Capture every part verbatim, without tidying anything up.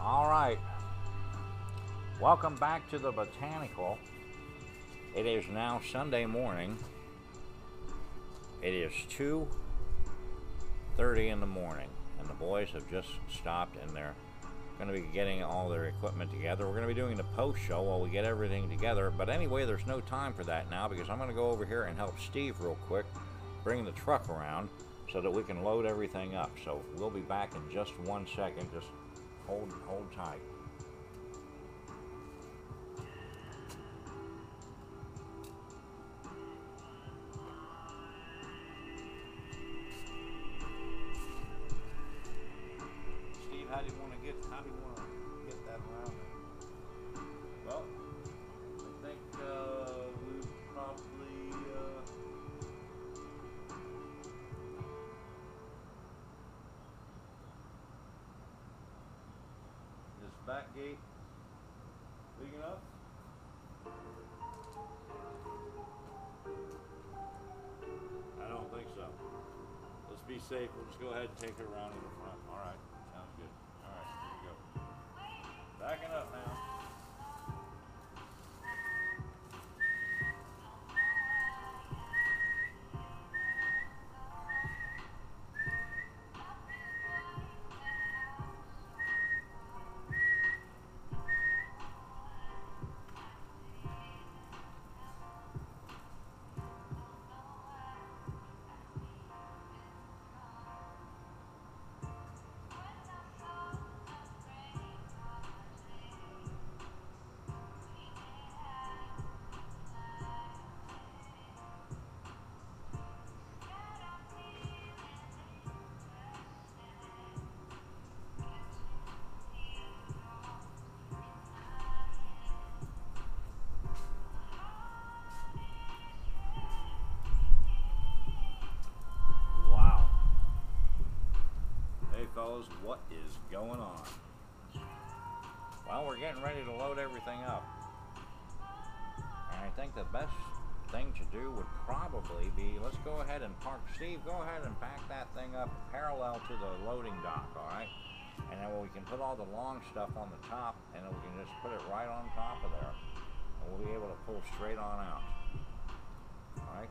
All right. Welcome back to the Botanical. It is now Sunday morning. It is two thirty in the morning, and the boys have just stopped and they're going to be getting all their equipment together. We're going to be doing the post show while we get everything together. But anyway, there's no time for that now because I'm going to go over here and help Steve real quick bring the truck around so that we can load everything up. So we'll be back in just one second. Just hold hold tight. Steve, how do you want to get how do you want to get that around? Well, I think uh, we probably uh, this back gate big enough? I don't think so. Let's be safe. We'll just go ahead and take it around in the front. All right. Sounds good. All right. Here we go. Backing up now. Wow. Hey fellas, what is going on? Well, we're getting ready to load everything up. And I think the best thing to do would probably be, let's go ahead and park. Steve, go ahead and back that thing up parallel to the loading dock, alright? And then we can put all the long stuff on the top, and then we can just put it right on top of there. And we'll be able to pull straight on out. Alright?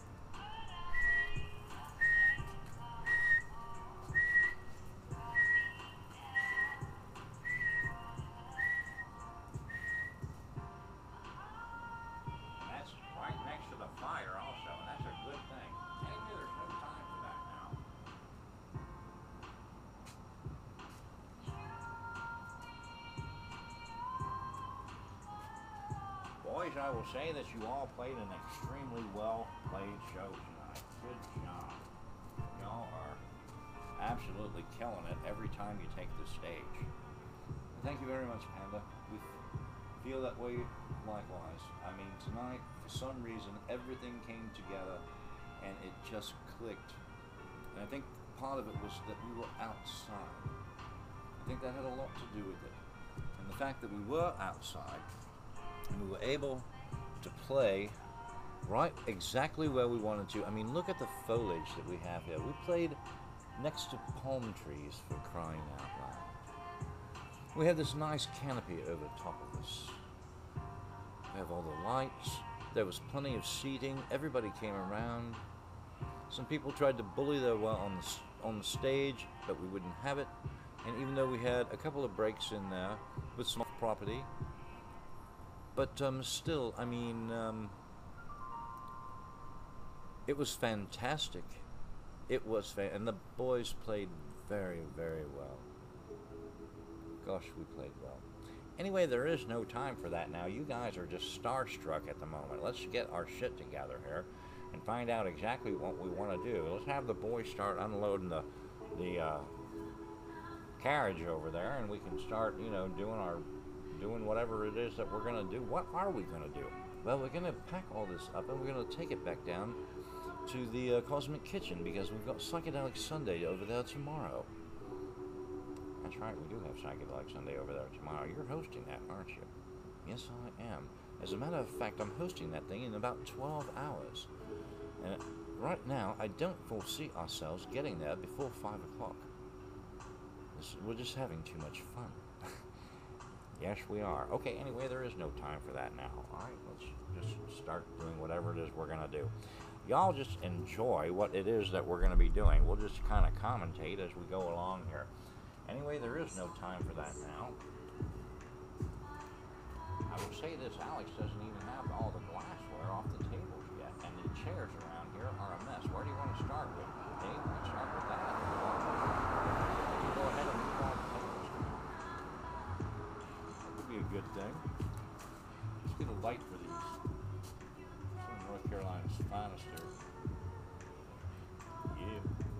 And that's right next to the fire also, and that's a good thing. Anyway, there's no time for that now. Boys, I will say that you all played an extremely well played show tonight. Good job. Y'all are absolutely killing it every time you take the stage. Thank you very much, Panda. We feel that way likewise. I mean, tonight, for some reason, everything came together and it just clicked. And I think part of it was that we were outside. I think that had a lot to do with it. And the fact that we were outside and we were able to play right exactly where we wanted to. I mean, look at the foliage that we have here. We played next to palm trees, for crying out loud. We had this nice canopy over top of us. We have all the lights. There was plenty of seating. Everybody came around. Some people tried to bully their way on the, on the stage, but we wouldn't have it. And even though we had a couple of breaks in there with some property, but um, still, I mean, um, it was fantastic. It was fa- and the boys played very, very well. Gosh, we played well. Anyway, there is no time for that now. You guys are just starstruck at the moment. Let's get our shit together here and find out exactly what we want to do. Let's have the boys start unloading the the uh, carriage over there, and we can start, you know, doing our doing whatever it is that we're going to do. What are we going to do? Well, we're going to pack all this up and we're going to take it back down to the uh, Cosmic Kitchen because we've got Psychedelic Sunday over there tomorrow. That's right, we do have Psychedelic Sunday over there tomorrow. You're hosting that, aren't you? Yes, I am. As a matter of fact, I'm hosting that thing in about twelve hours. And right now, I don't foresee ourselves getting there before five o'clock. We're just having too much fun. Yes, we are. Okay, anyway, there is no time for that now. All right, let's just start doing whatever it is we're going to do. Y'all just enjoy what it is that we're going to be doing. We'll just kind of commentate as we go along here. Anyway, there is no time for that now. I will say this, Alex doesn't even have all the glassware off the tables yet, and the chairs around here are a mess. Where do you want to start with? Dave, let's start with that. You go ahead and move all the tables. That would be a good thing. Let's get a light for these. Some of North Carolina's finest there. Yeah.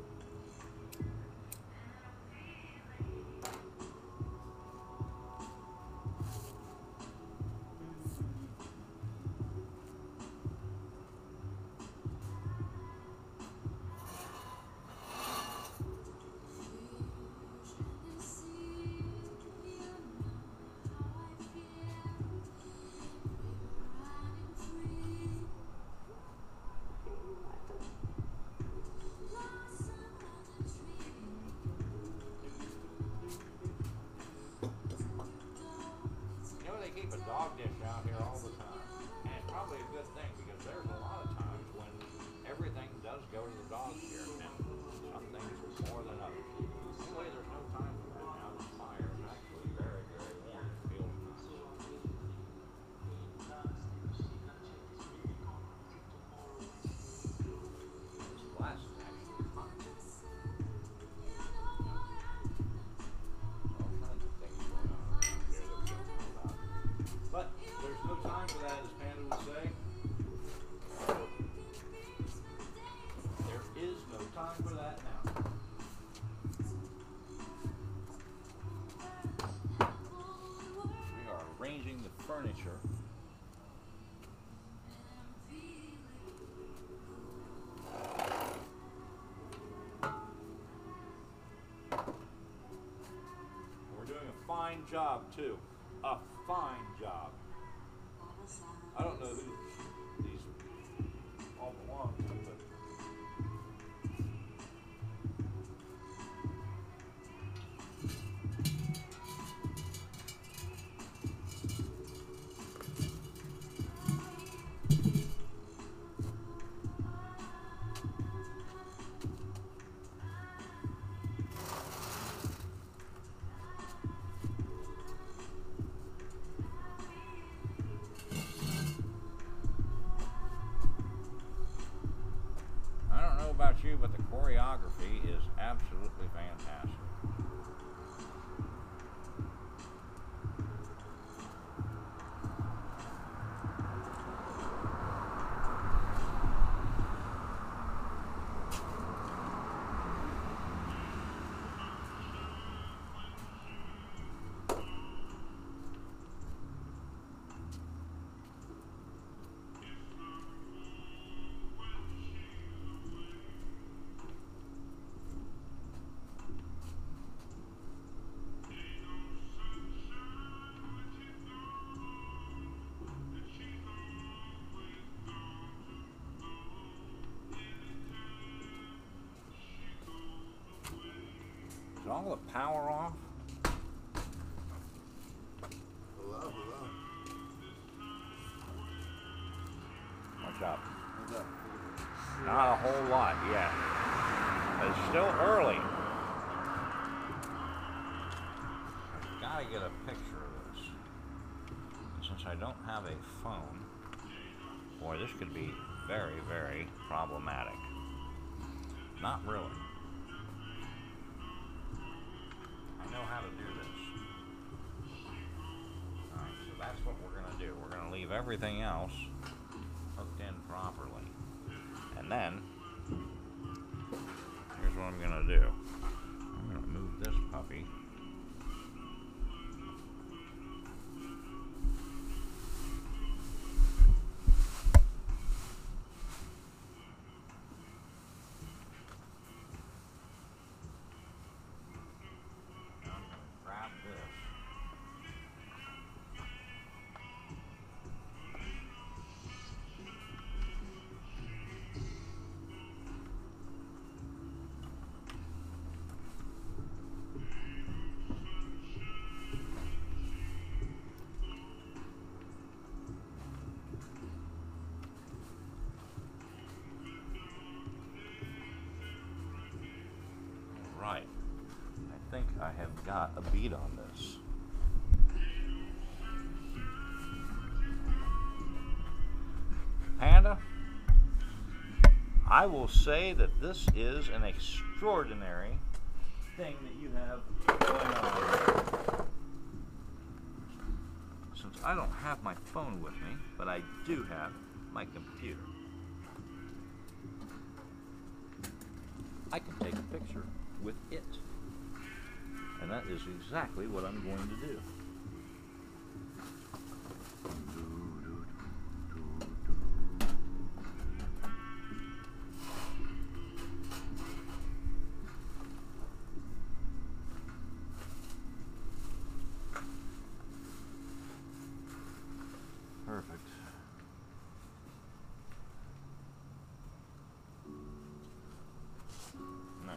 Keep a dog dish out here all the time, and it's probably a good thing because there's a lot of times when everything does go to the dog here, and some things more than others. Anyway, there's no time for that now. The fire is actually very, very warm. It feels nice. This glass is actually hot. All kinds of things going on around here that we don't know about. But there's no time for that, as Panda would say. There is no time for that now. We are arranging the furniture. We're doing a fine job, too. A fine job. I don't know who these all belong to, but about you, but the choreography is absolutely fantastic. Is all the power off? Hello, hello. What's up? What's up? Not a whole lot yet. It's still early. I've got to get a picture of this. Since I don't have a phone, boy, this could be very, very problematic. Not really. I know how to do this. Alright, so that's what we're going to do. We're going to leave everything else hooked in properly. And then, here's what I'm going to do. I'm going to move this puppy. think I have got a beat on this. Panda, I will say that this is an extraordinary thing that you have going on. Since I don't have my phone with me, but I do have my computer, I can take a picture with it. And that is exactly what I'm going to do. Perfect. Now,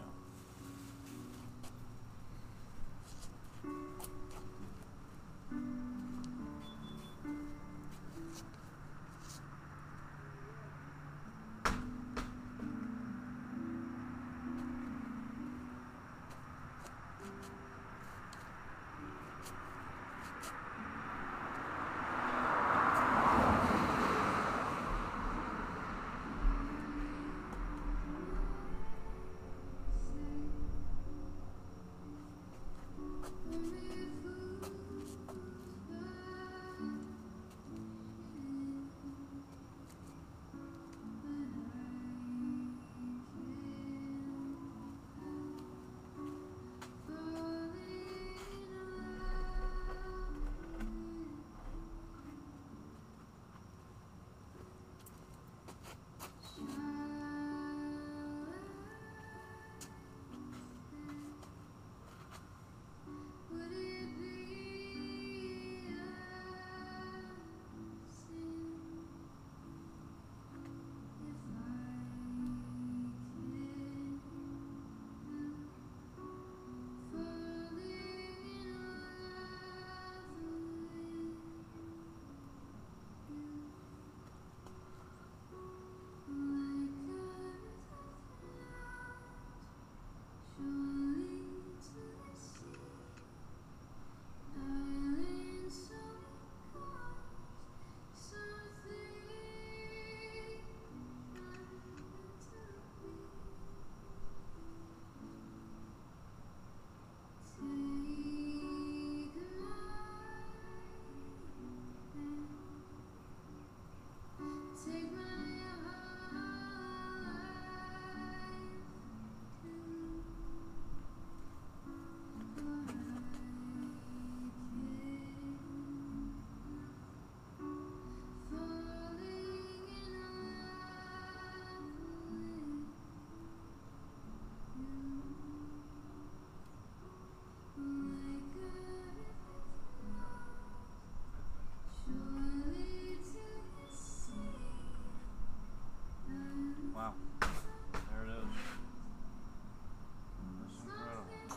wow, there it is. That's incredible.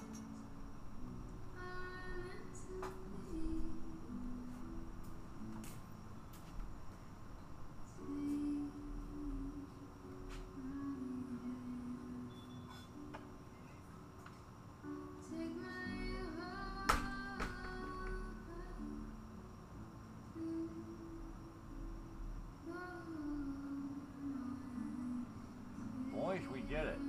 Boys, we did it.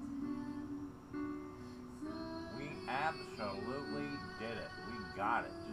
We absolutely did it. We got it.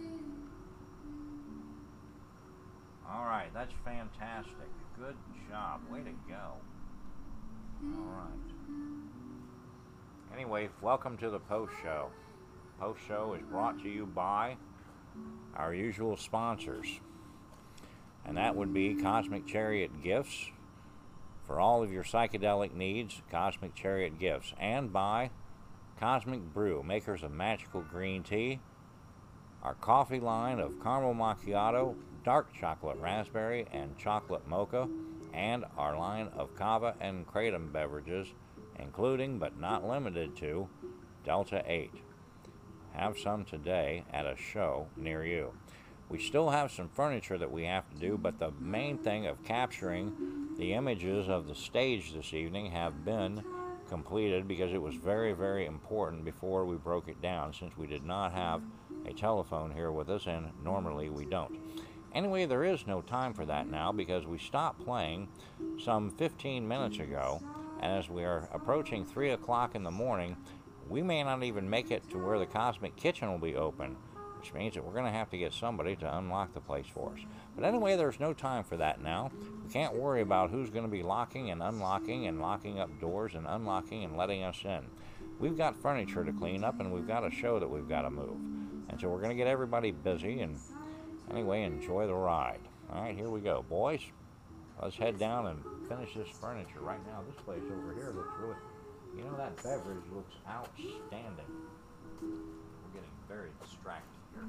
All right, that's fantastic. Good job. Way to go. All right. Anyway, welcome to the post show. Post show is brought to you by our usual sponsors. And that would be Cosmic Chariot Gifts. For all of your psychedelic needs, Cosmic Chariot Gifts. And by Cosmic Brew, makers of magical green tea, our coffee line of caramel macchiato, dark chocolate raspberry, and chocolate mocha, and our line of kava and kratom beverages, including but not limited to Delta eight. Have some today at a show near you. We still have some furniture that we have to do, but the main thing of capturing the images of the stage this evening have been completed because it was very, very important before we broke it down, since we did not have a telephone here with us, and normally we don't. Anyway, there is no time for that now because we stopped playing some fifteen minutes ago, and as we are approaching three o'clock in the morning, we may not even make it to where the Cosmic Kitchen will be open, which means that we're going to have to get somebody to unlock the place for us. But anyway, there's no time for that now. We can't worry about who's going to be locking and unlocking and locking up doors and unlocking and letting us in. We've got furniture to clean up, and we've got a show that we've got to move. And so we're going to get everybody busy, and anyway, enjoy the ride. All right, here we go. Boys, let's head down and finish this furniture. Right now, this place over here looks really, you know, that beverage looks outstanding. We're getting very distracted here.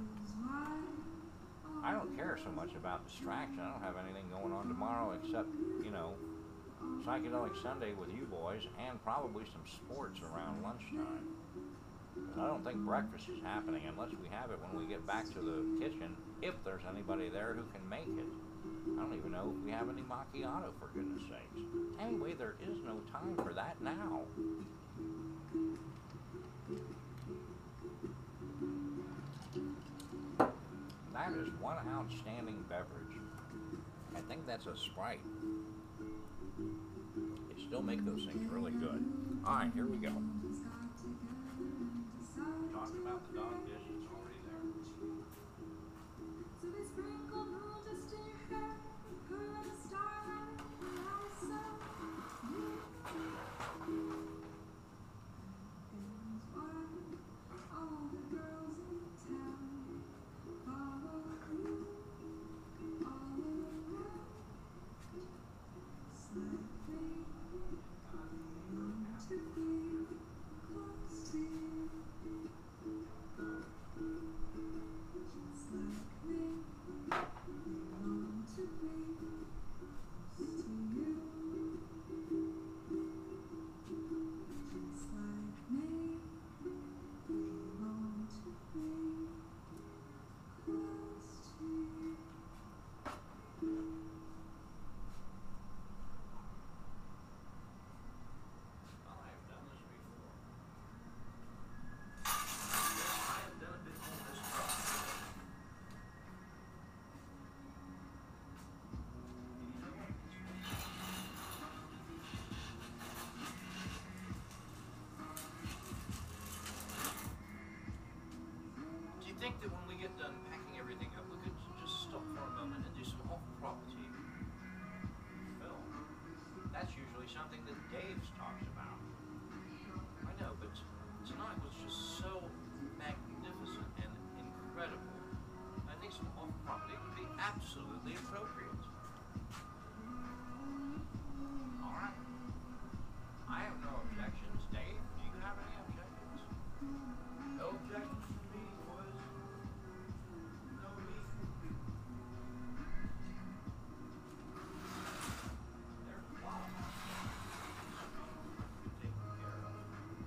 I don't care so much about distraction. I don't have anything going on tomorrow except, you know, Psychedelic Sunday with you boys and probably some sports around lunchtime. But I don't think breakfast is happening unless we have it when we get back to the kitchen, if there's anybody there who can make it. I don't even know if we have any macchiato, for goodness sakes. Anyway, there is no time for that now. That is one outstanding beverage. I think that's a Sprite. They still make those things really good. All right, here we go. Talking about the dog dish, it's already there. I think that when we get done packing everything up, we could just stop for a moment and do some off-property film. That's usually something that Dave's talks about. I know, but tonight was just so magnificent and incredible. I think some off-property would be absolutely appropriate. All right. I have no objections. Dave, do you have any objections? No objections from me, boys. No me. There's a lot of us. Taken care of.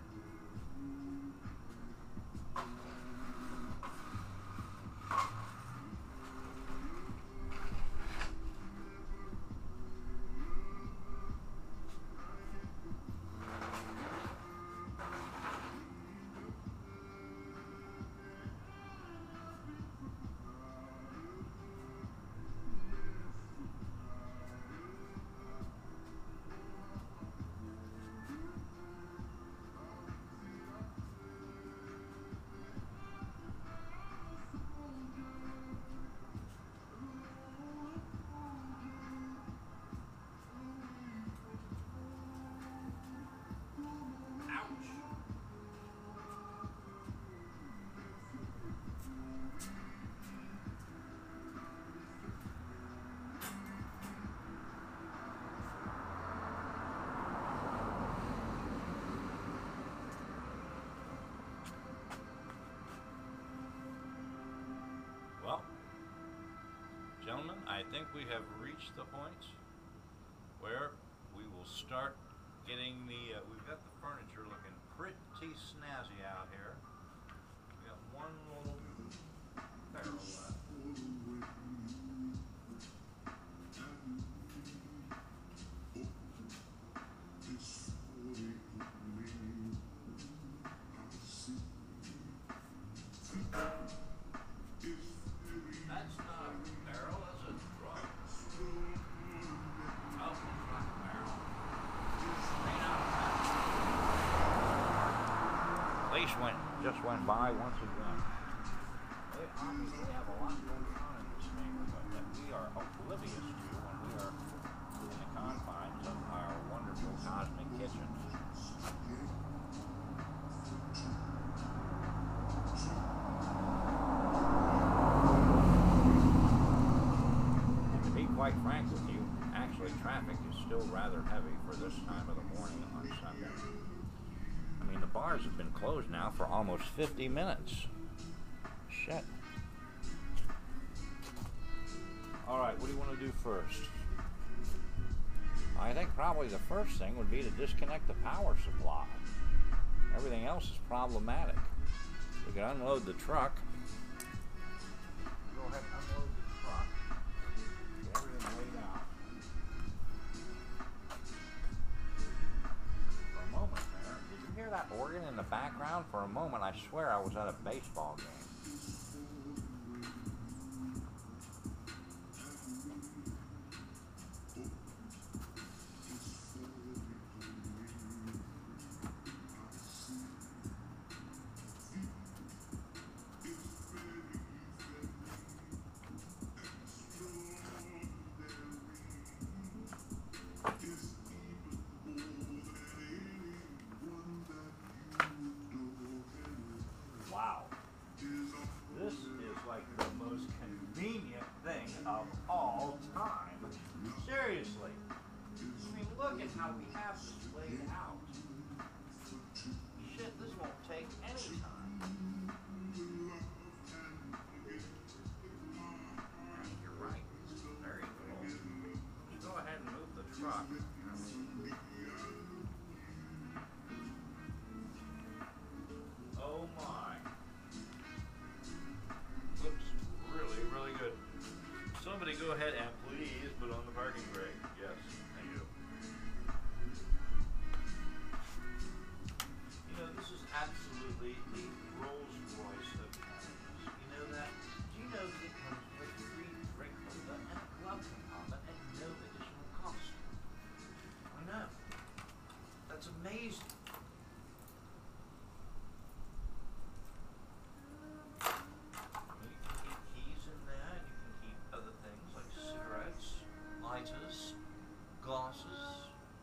Well, gentlemen, I think we have reached the point where we will start getting the, uh, we've got the furniture looking pretty snazzy out here. We got one little barrel left. just went by once again. They obviously have a lot going on in this neighborhood that we are oblivious to when we are in the confines of our wonderful cosmic kitchen. And to be quite frank with you, actually traffic is still rather heavy for this time of the morning on Sunday. I mean, the bars have been closed now for almost fifty minutes. Shit. Alright, what do you want to do first? I think probably the first thing would be to disconnect the power supply. Everything else is problematic. We can unload the truck. Go ahead and unload the truck. Get everything laid out. For a moment there, did you hear that organ in the background? For a moment, I swear I was at a baseball game. Wow. This is like the most convenient thing of all time. Seriously. I mean, look at how we have this laid out. Shit, this won't take any time. You're right. Very cool. Let's go ahead and move the truck. Oh my. Looks really, really good. Somebody go ahead and please put on the parking brake. Yes, thank you. You know, this is absolutely the Rolls Royce of cannabis. You know that? Do you know that it comes with a free drink holder and a glove compartment at no additional cost? I know. That's amazing. Lighters, glasses,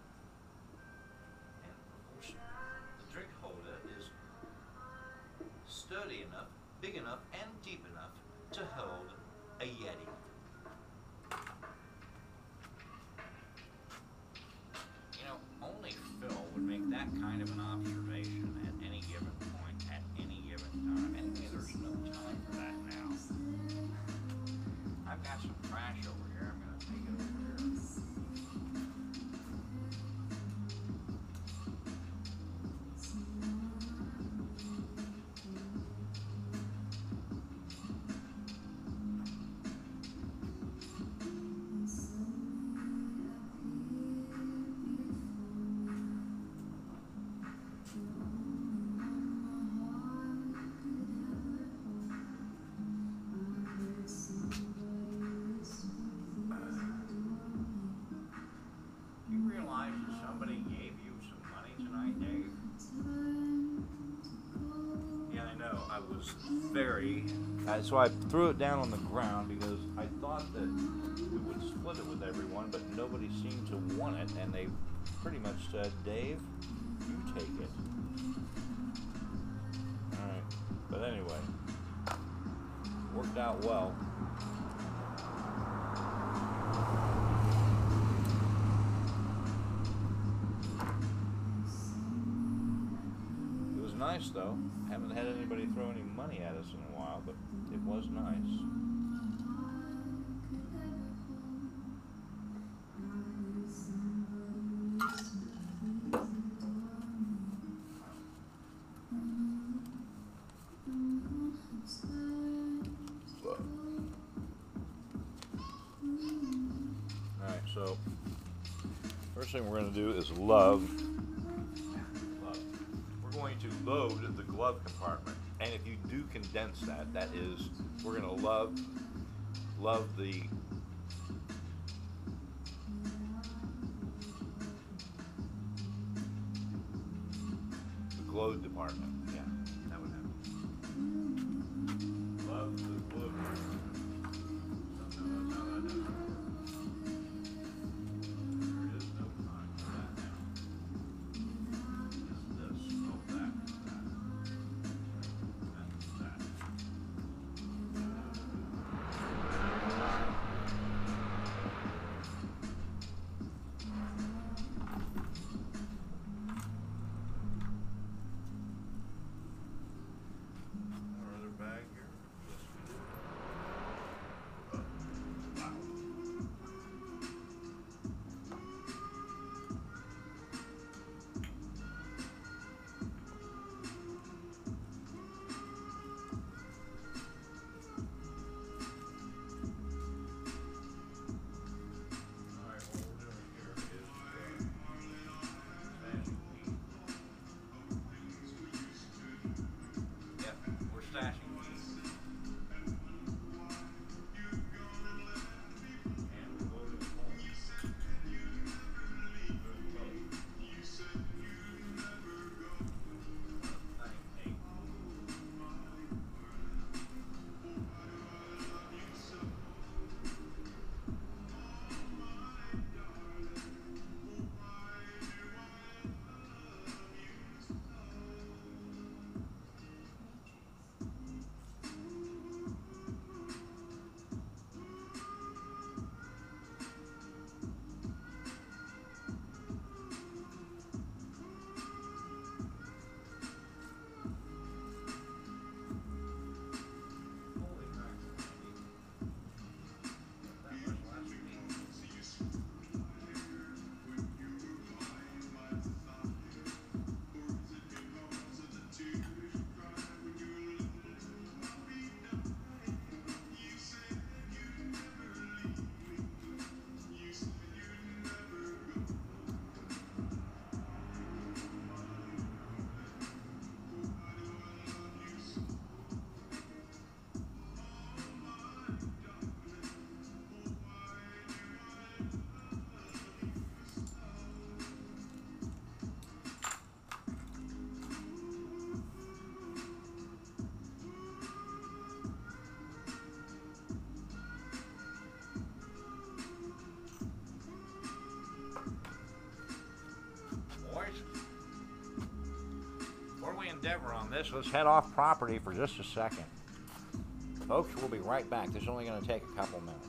and of course the drink holder is sturdy enough, big enough, and deep enough to hold a Yeti. You know, only Phil would make that kind of an observation at any given point, at any given time. Anyway, there's no time for that now. I've got some trash over here. I'm going to take it over here. Somebody gave you some money tonight, Dave? Yeah, I know. I was very... Uh, so I threw it down on the ground because I thought that we would split it with everyone, but nobody seemed to want it, and they pretty much said, Dave, you take it. Alright. But anyway, worked out well. Nice though. Haven't had anybody throw any money at us in a while, but it was nice. Alright, so first thing we're going to do is love. Going to load the glove compartment, and if you do condense that, that is, we're going to love love the the glove department. Yeah, that would happen. endeavor on this. Let's head off property for just a second. Folks, we'll be right back. This is only going to take a couple minutes.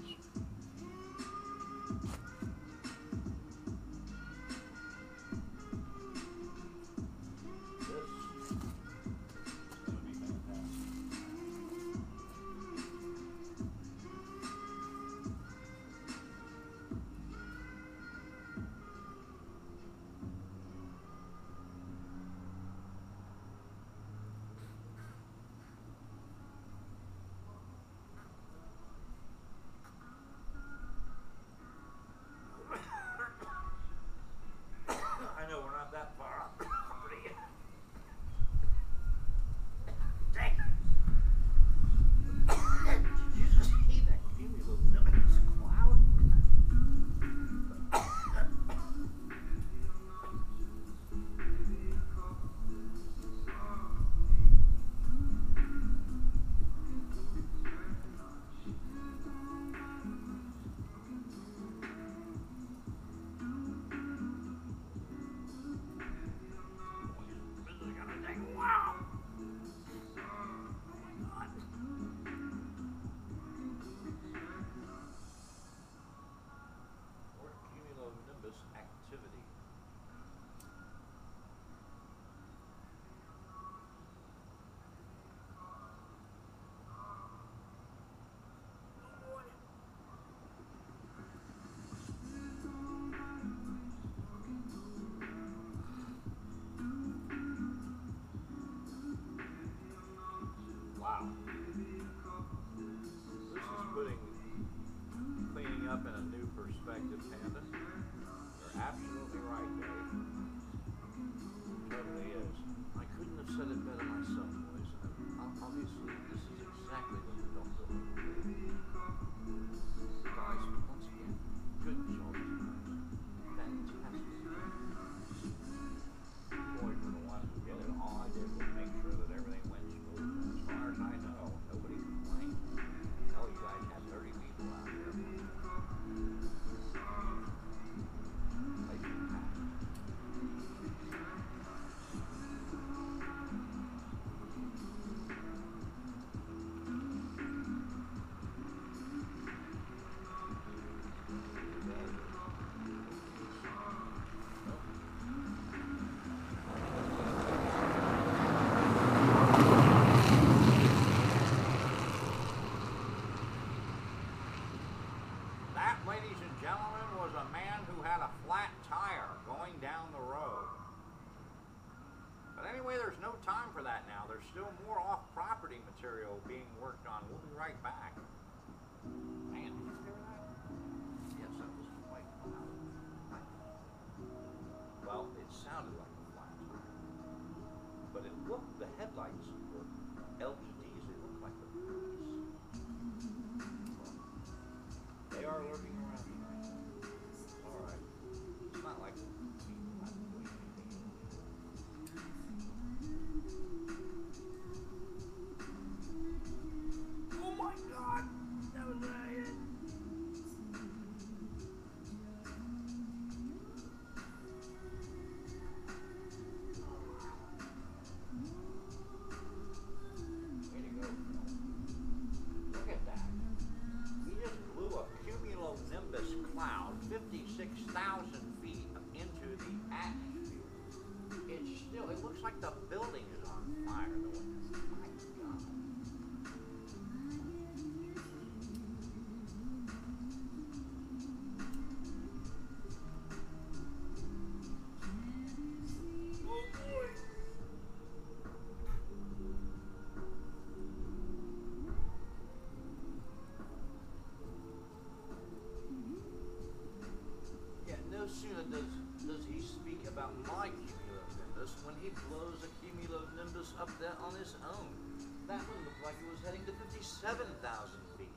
Up there on his own. That one looked like it was heading to fifty-seven thousand feet.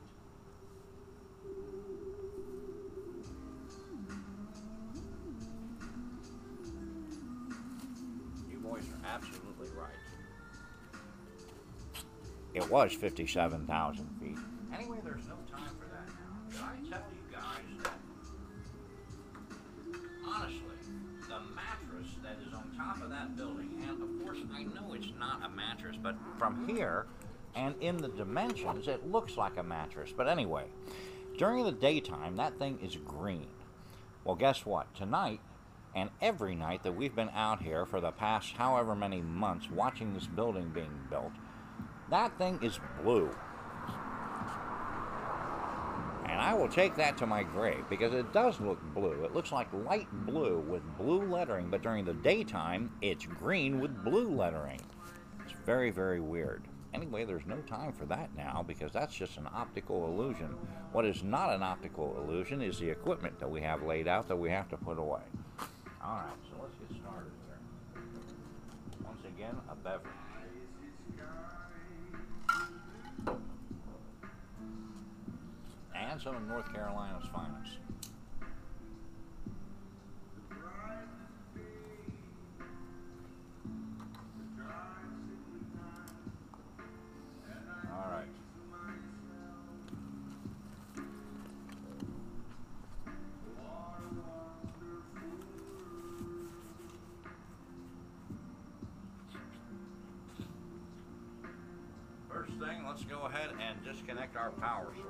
You boys are absolutely right. It was fifty-seven thousand feet. Anyway, there's no time for that now. Did I tell you guys that, honestly, the mattress that is on top of that building, and of course course, I know it's not a mattress, but from here and in the dimensions, it looks like a mattress. But anyway, during the daytime, that thing is green. Well, guess what? Tonight, and every night that we've been out here for the past however many months watching this building being built, that thing is blue. And I will take that to my grave because it does look blue. It looks like light blue with blue lettering, but during the daytime, it's green with blue lettering. It's very, very weird. Anyway, there's no time for that now because that's just an optical illusion. What is not an optical illusion is the equipment that we have laid out that we have to put away. All right, so let's get started here. Once again, a beverage. And some of North Carolina's finest. All right. First thing, let's go ahead and disconnect our power source.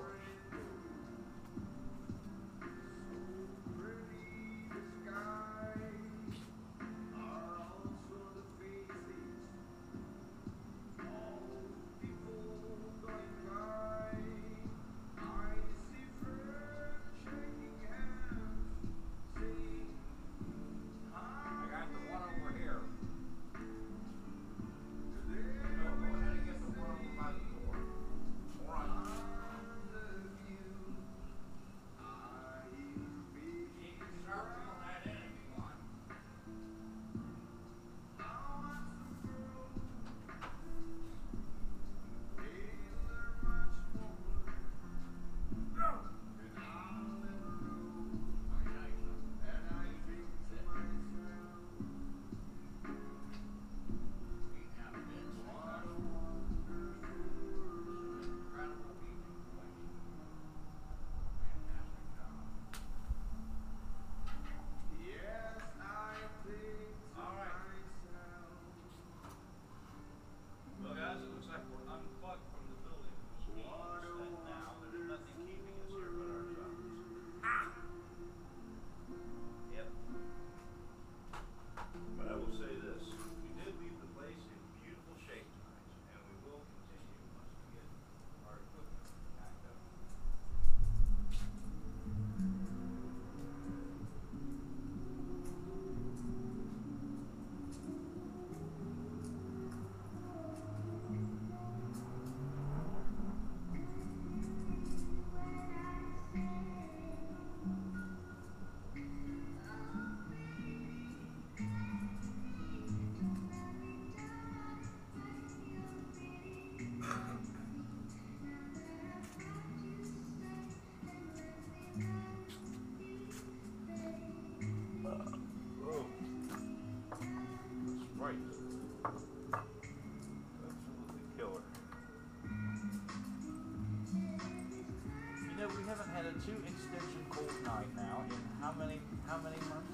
Two extension cold night now in how many how many months?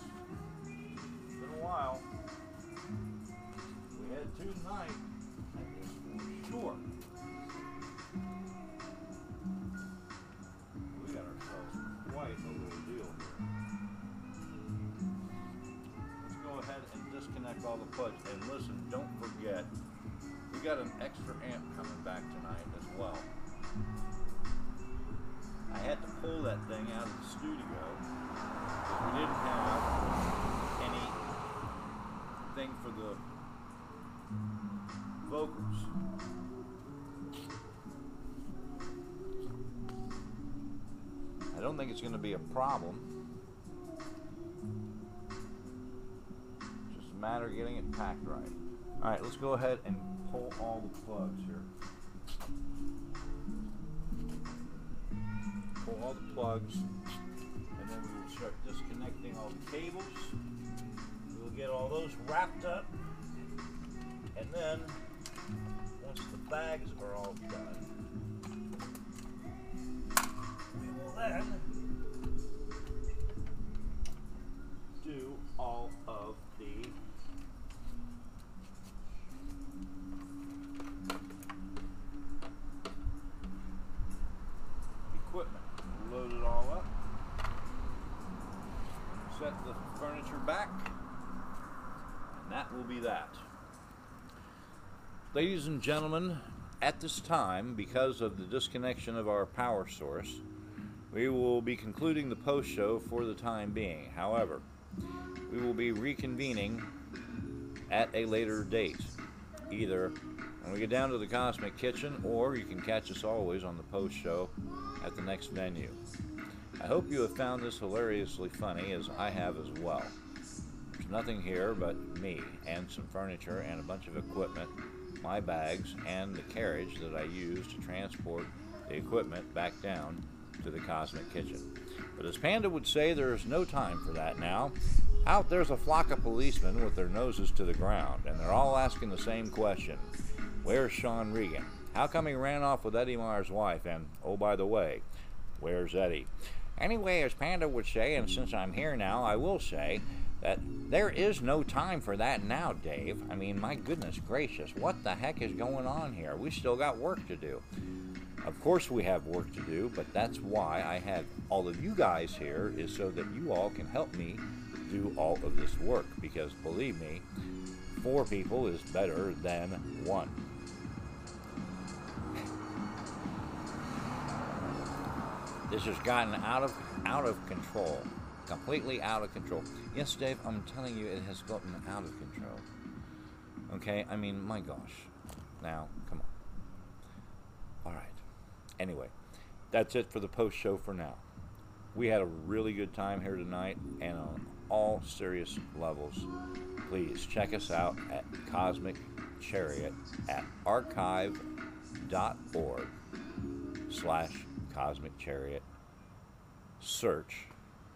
It's been a while. We had two tonight, that is for sure. We got ourselves quite a little deal here. Let's go ahead and disconnect all the plugs. And listen, don't forget, we got an extra amp coming back tonight as well. I had to pull that thing out of the studio because we didn't have anything for the vocals. I don't think it's going to be a problem. It's just a matter of getting it packed right. All right, let's go ahead and pull all the plugs here. Pull all the plugs, and then we will start disconnecting all the cables. We will get all those wrapped up, and then once the bags are all done, we will then do all of the set the furniture back, and that will be that. Ladies and gentlemen, at this time, because of the disconnection of our power source, we will be concluding the post show for the time being. However, we will be reconvening at a later date, either when we get down to the Cosmic Kitchen, or you can catch us always on the post show at the next venue. I hope you have found this hilariously funny, as I have as well. There's nothing here but me and some furniture and a bunch of equipment, my bags, and the carriage that I use to transport the equipment back down to the Cosmic Kitchen. But as Panda would say, there's no time for that now. Out there's a flock of policemen with their noses to the ground, and they're all asking the same question. Where's Sean Regan? How come he ran off with Eddie Meyer's wife? And, oh, by the way, where's Eddie? Anyway, as Panda would say, and since I'm here now, I will say that there is no time for that now, Dave. I mean, my goodness gracious, what the heck is going on here? We still got work to do. Of course we have work to do, but that's why I have all of you guys here, is so that you all can help me do all of this work. Because believe me, four people is better than one. This has gotten out of out of control. Completely out of control. Yes, Dave, I'm telling you, it has gotten out of control. Okay, I mean, my gosh. Now, come on. All right. Anyway, that's it for the post show for now. We had a really good time here tonight, and on all serious levels, please check us out at Cosmic Chariot at archive dot org slash Cosmic Chariot. Search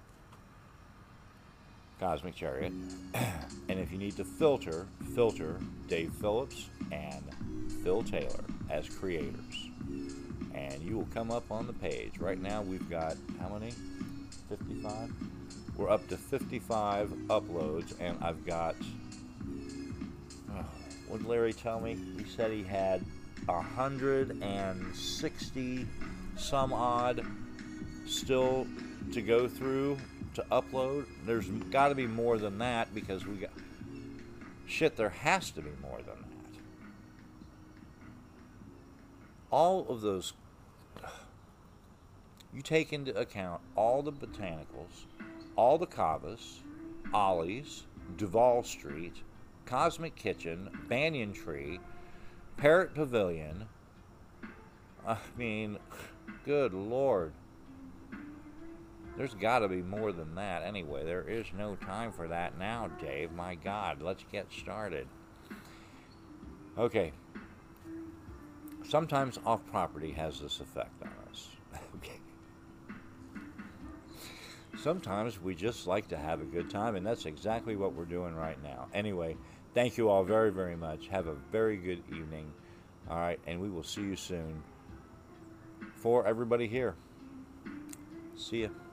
Cosmic Chariot. And if you need to filter, filter Dave Phillips and Phil Taylor as creators. And you will come up on the page. Right now we've got, how many? fifty-five? We're up to fifty-five uploads, and I've got, oh, what did Larry tell me? He said he had one hundred sixty some odd still to go through to upload. There's got to be more than that, because we got, shit, there has to be more than that. All of those, you take into account all the botanicals, all the Cavas, Ollie's, Duval Street, Cosmic Kitchen, Banyan Tree, Parrot Pavilion. I mean, good Lord. There's got to be more than that. Anyway, there is no time for that now, Dave. My God, let's get started. Okay. Sometimes off-property has this effect on us. Okay. Sometimes we just like to have a good time, and that's exactly what we're doing right now. Anyway, thank you all very, very much. Have a very good evening. All right, and we will see you soon. For everybody here, see ya.